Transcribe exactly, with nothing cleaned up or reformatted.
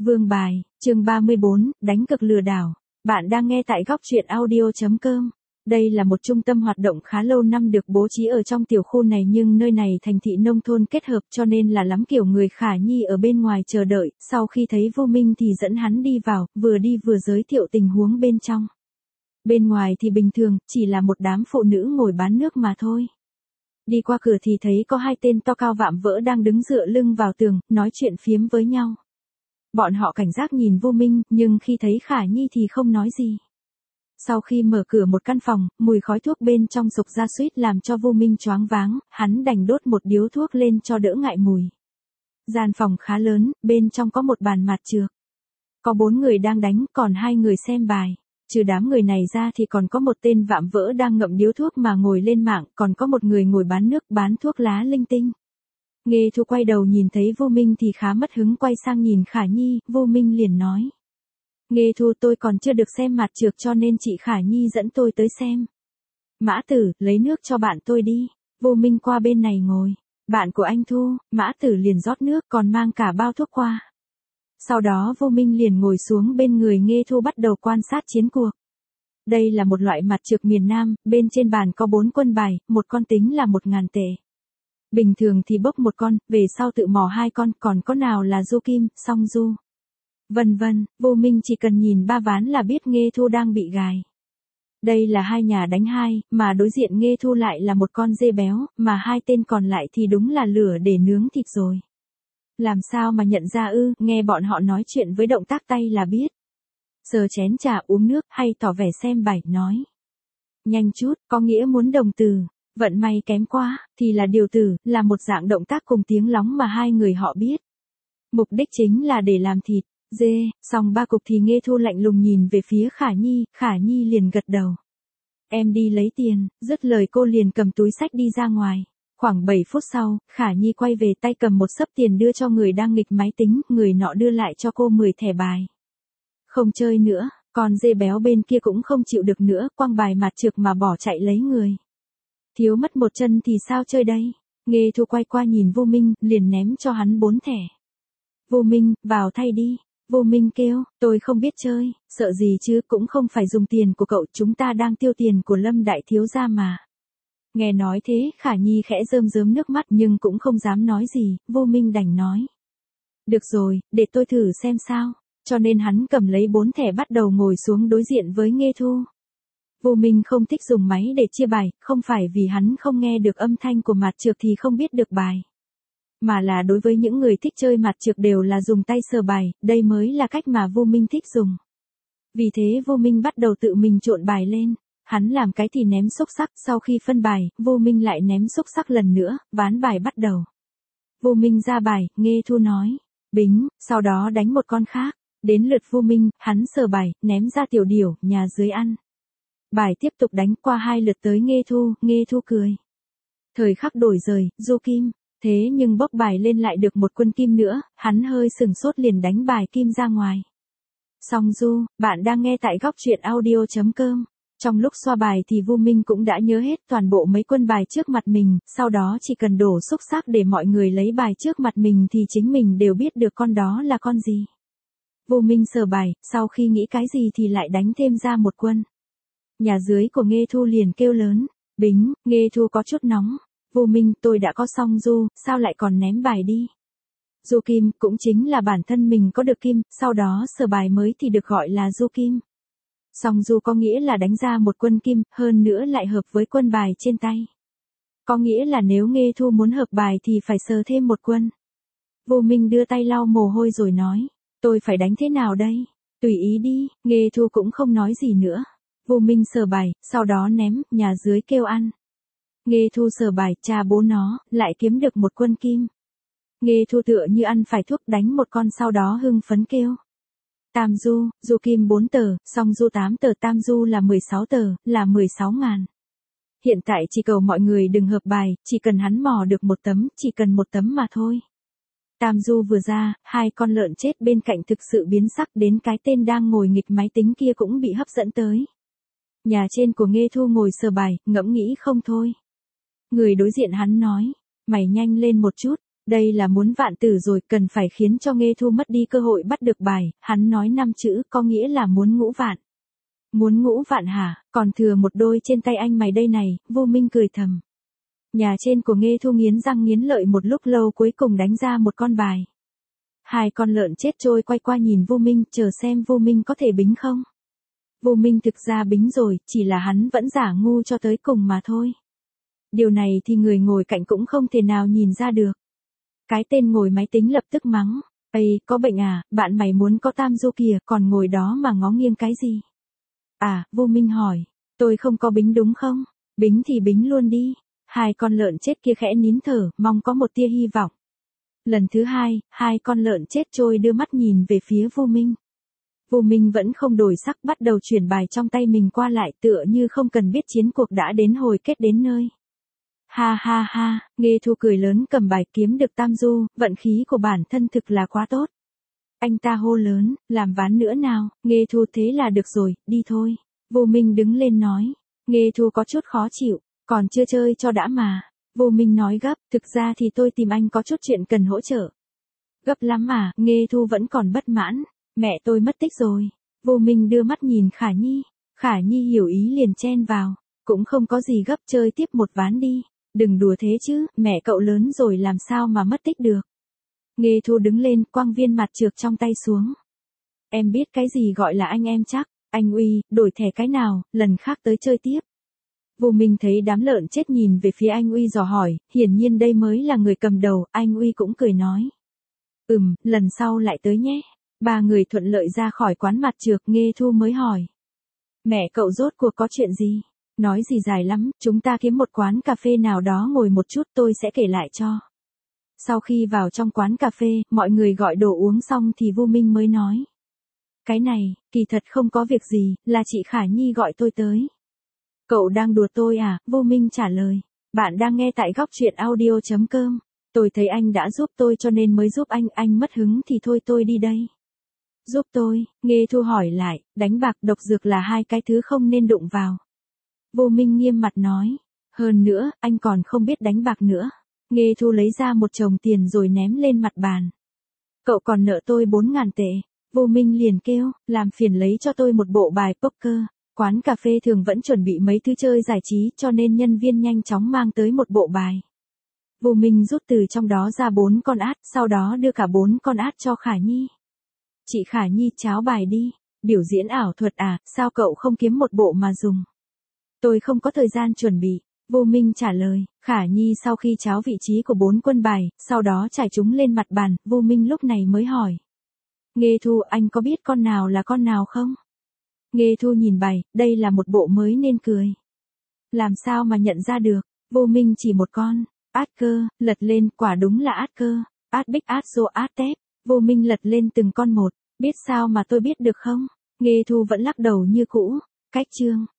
Vương bài, chương ba mươi bốn, đánh cực lừa đảo. Bạn đang nghe tại góc truyện audio chấm com. Đây là một trung tâm hoạt động khá lâu năm được bố trí ở trong tiểu khu này, nhưng nơi này thành thị nông thôn kết hợp cho nên là lắm kiểu người khả nhi ở bên ngoài chờ đợi. Sau khi thấy Vô Minh thì dẫn hắn đi vào, vừa đi vừa giới thiệu tình huống bên trong. Bên ngoài thì bình thường, chỉ là một đám phụ nữ ngồi bán nước mà thôi. Đi qua cửa thì thấy có hai tên to cao vạm vỡ đang đứng dựa lưng vào tường, nói chuyện phiếm với nhau. Bọn họ cảnh giác nhìn Vô Minh, nhưng khi thấy Khả Nhi thì không nói gì. Sau khi mở cửa một căn phòng, mùi khói thuốc bên trong sục ra suýt làm cho Vô Minh choáng váng, hắn đành đốt một điếu thuốc lên cho đỡ ngại mùi. Gian phòng khá lớn, bên trong có một bàn mạt trược. Có bốn người đang đánh, còn hai người xem bài. Trừ đám người này ra thì còn có một tên vạm vỡ đang ngậm điếu thuốc mà ngồi lên mạng, còn có một người ngồi bán nước bán thuốc lá linh tinh. Nghê Thu quay đầu nhìn thấy Vô Minh thì khá mất hứng, quay sang nhìn Khả Nhi, Vô Minh liền nói. Nghê Thu, tôi còn chưa được xem mặt trược cho nên chị Khả Nhi dẫn tôi tới xem. Mã Tử, lấy nước cho bạn tôi đi. Vô Minh qua bên này ngồi. Bạn của anh Thu. Mã Tử liền rót nước còn mang cả bao thuốc qua. Sau đó Vô Minh liền ngồi xuống bên người Nghê Thu bắt đầu quan sát chiến cuộc. Đây là một loại mặt trược miền Nam, bên trên bàn có bốn quân bài, một con tính là một ngàn tệ. Bình thường thì bốc một con, về sau tự mò hai con, còn có nào là du kim, song du. Vân vân, Vô Minh chỉ cần nhìn ba ván là biết Nghê Thu đang bị gài. Đây là hai nhà đánh hai, mà đối diện Nghê Thu lại là một con dê béo, mà hai tên còn lại thì đúng là lửa để nướng thịt rồi. Làm sao mà nhận ra ư, nghe bọn họ nói chuyện với động tác tay là biết. Sờ chén trà uống nước hay tỏ vẻ xem bài, nói. Nhanh chút, có nghĩa muốn đồng từ. Vận may kém quá, thì là điều tử, là một dạng động tác cùng tiếng lóng mà hai người họ biết. Mục đích chính là để làm thịt, dê, xong ba cục thì Nghê Thu lạnh lùng nhìn về phía Khả Nhi, Khả Nhi liền gật đầu. Em đi lấy tiền, dứt lời cô liền cầm túi xách đi ra ngoài. Khoảng bảy phút sau, Khả Nhi quay về tay cầm một xấp tiền đưa cho người đang nghịch máy tính, người nọ đưa lại cho cô mười thẻ bài. Không chơi nữa, còn dê béo bên kia cũng không chịu được nữa, quăng bài mặt trược mà bỏ chạy lấy người. Thiếu mất một chân thì sao chơi đây? Nghê Thu quay qua nhìn Vô Minh, liền ném cho hắn bốn thẻ. Vô Minh, vào thay đi. Vô Minh kêu, tôi không biết chơi, sợ gì chứ, cũng không phải dùng tiền của cậu, chúng ta đang tiêu tiền của Lâm đại thiếu gia mà. Nghe nói thế, Khả Nhi khẽ rơm rớm nước mắt nhưng cũng không dám nói gì, Vô Minh đành nói. Được rồi, để tôi thử xem sao. Cho nên hắn cầm lấy bốn thẻ bắt đầu ngồi xuống đối diện với Nghê Thu. Vô Minh không thích dùng máy để chia bài, không phải vì hắn không nghe được âm thanh của mặt trược thì không biết được bài. Mà là đối với những người thích chơi mặt trược đều là dùng tay sờ bài, đây mới là cách mà Vô Minh thích dùng. Vì thế Vô Minh bắt đầu tự mình trộn bài lên. Hắn làm cái thì ném xúc xắc, sau khi phân bài, Vô Minh lại ném xúc xắc lần nữa, ván bài bắt đầu. Vô Minh ra bài, Nghê Thu nói, bính, sau đó đánh một con khác. Đến lượt Vô Minh, hắn sờ bài, ném ra tiểu điểu, nhà dưới ăn. Bài tiếp tục đánh qua hai lượt tới Nghê Thu, Nghê Thu cười. Thời khắc đổi rời, du kim, thế nhưng bốc bài lên lại được một quân kim nữa, hắn hơi sừng sốt liền đánh bài kim ra ngoài. Song du, bạn đang nghe tại góc truyện audio chấm com. Trong lúc xoa bài thì Vô Minh cũng đã nhớ hết toàn bộ mấy quân bài trước mặt mình, sau đó chỉ cần đổ xúc xắc để mọi người lấy bài trước mặt mình thì chính mình đều biết được con đó là con gì. Vô Minh sờ bài, sau khi nghĩ cái gì thì lại đánh thêm ra một quân. Nhà dưới của Nghê Thu liền kêu lớn, bính, Nghê Thu có chút nóng. Vô Minh, tôi đã có song du, sao lại còn ném bài đi? Du kim, cũng chính là bản thân mình có được kim, sau đó sờ bài mới thì được gọi là du kim. Song du có nghĩa là đánh ra một quân kim, hơn nữa lại hợp với quân bài trên tay. Có nghĩa là nếu Nghê Thu muốn hợp bài thì phải sờ thêm một quân. Vô Minh đưa tay lau mồ hôi rồi nói, tôi phải đánh thế nào đây? Tùy ý đi, Nghê Thu cũng không nói gì nữa. Vô Minh sờ bài, sau đó ném, nhà dưới kêu ăn. Nghê Thu sờ bài, cha bố nó, lại kiếm được một quân kim. Nghê Thu tựa như ăn phải thuốc, đánh một con sau đó hưng phấn kêu. Tam du, du kim bốn tờ, song du tám tờ, tam du là mười sáu tờ, là mười sáu ngàn. Hiện tại chỉ cầu mọi người đừng hợp bài, chỉ cần hắn mò được một tấm, chỉ cần một tấm mà thôi. Tam du vừa ra, hai con lợn chết bên cạnh thực sự biến sắc, đến cái tên đang ngồi nghịch máy tính kia cũng bị hấp dẫn tới. Nhà trên của Nghê Thu ngồi sờ bài, ngẫm nghĩ không thôi. Người đối diện hắn nói, mày nhanh lên một chút, Đây là muốn vạn tử rồi, cần phải khiến cho Nghê Thu mất đi cơ hội bắt được bài, hắn nói năm chữ có nghĩa là muốn ngũ vạn. Muốn ngũ vạn hả, còn thừa một đôi trên tay anh mày đây này, Vô Minh cười thầm. Nhà trên của Nghê Thu nghiến răng nghiến lợi một lúc lâu cuối cùng đánh ra một con bài. Hai con lợn chết trôi quay qua nhìn Vô Minh, chờ xem Vô Minh có thể bính không. Vô Minh thực ra bính rồi, chỉ là hắn vẫn giả ngu cho tới cùng mà thôi. Điều này thì người ngồi cạnh cũng không thể nào nhìn ra được. Cái tên ngồi máy tính lập tức mắng. Ây, có bệnh à, bạn mày muốn có tam du kìa, còn ngồi đó mà ngó nghiêng cái gì? À, Vô Minh hỏi, tôi không có bính đúng không? Bính thì bính luôn đi. Hai con lợn chết kia khẽ nín thở, mong có một tia hy vọng. Lần thứ hai, hai con lợn chết trôi đưa mắt nhìn về phía Vô Minh. Vô Minh vẫn không đổi sắc, bắt đầu chuyển bài trong tay mình qua lại tựa như không cần biết chiến cuộc đã đến hồi kết đến nơi. Ha ha ha, Nghê Thu cười lớn cầm bài kiếm được tam du, vận khí của bản thân thực là quá tốt. Anh ta hô lớn, làm ván nữa nào, Nghê Thu thế là được rồi, đi thôi. Vô Minh đứng lên nói, Nghê Thu có chút khó chịu, còn chưa chơi cho đã mà. Vô Minh nói gấp, thực ra thì tôi tìm anh có chút chuyện cần hỗ trợ. Gấp lắm mà, Nghê Thu vẫn còn bất mãn, mẹ tôi mất tích rồi. Vô Minh đưa mắt nhìn Khả Nhi, Khả Nhi hiểu ý liền chen vào, cũng không có gì gấp, chơi tiếp một ván đi. Đừng đùa thế chứ, mẹ cậu lớn rồi làm sao mà mất tích được. Nghê Thu đứng lên, quăng viên mặt trược trong tay xuống. Em biết cái gì gọi là anh em chắc, anh Uy, đổi thẻ cái nào, lần khác tới chơi tiếp. Vô Minh thấy đám lợn chết nhìn về phía anh Uy dò hỏi, hiển nhiên đây mới là người cầm đầu, anh Uy cũng cười nói. Ừm, lần sau lại tới nhé. Ba người thuận lợi ra khỏi quán mặt trược, Nghê Thu mới hỏi. Mẹ cậu rốt cuộc có chuyện gì? Nói gì dài lắm, chúng ta kiếm một quán cà phê nào đó ngồi một chút tôi sẽ kể lại cho. Sau khi vào trong quán cà phê, mọi người gọi đồ uống xong thì Vô Minh mới nói. Cái này, kỳ thật không có việc gì, là chị Khả Nhi gọi tôi tới. Cậu đang đùa tôi à, Vô Minh trả lời. Bạn đang nghe tại góc truyện audio chấm com. Tôi thấy anh đã giúp tôi cho nên mới giúp anh, anh mất hứng thì thôi tôi đi đây. Giúp tôi, Nghê Thu hỏi lại, đánh bạc độc dược là hai cái thứ không nên đụng vào. Vô Minh nghiêm mặt nói, hơn nữa, anh còn không biết đánh bạc nữa. Nghê Thu lấy ra một chồng tiền rồi ném lên mặt bàn. Cậu còn nợ tôi bốn ngàn tệ. Vô Minh liền kêu, làm phiền lấy cho tôi một bộ bài poker. Quán cà phê thường vẫn chuẩn bị mấy thứ chơi giải trí cho nên nhân viên nhanh chóng mang tới một bộ bài. Vô Minh rút từ trong đó ra bốn con át, sau đó đưa cả bốn con át cho Khả Nhi. Chị Khả Nhi cháo bài đi. Biểu diễn ảo thuật à, sao cậu không kiếm một bộ mà dùng? Tôi không có thời gian chuẩn bị. Vô Minh trả lời, Khả Nhi sau khi cháo vị trí của bốn quân bài, sau đó trải chúng lên mặt bàn, Vô Minh lúc này mới hỏi. Nghê Thu, anh có biết con nào là con nào không? Nghê Thu nhìn bài, đây là một bộ mới nên cười. Làm sao mà nhận ra được? Vô Minh chỉ một con, át cơ, lật lên, quả đúng là át cơ, át bích át xô át tép. Vô Minh lật lên từng con một, biết sao mà tôi biết được không? Nghê Thu vẫn lắc đầu như cũ, cách chương.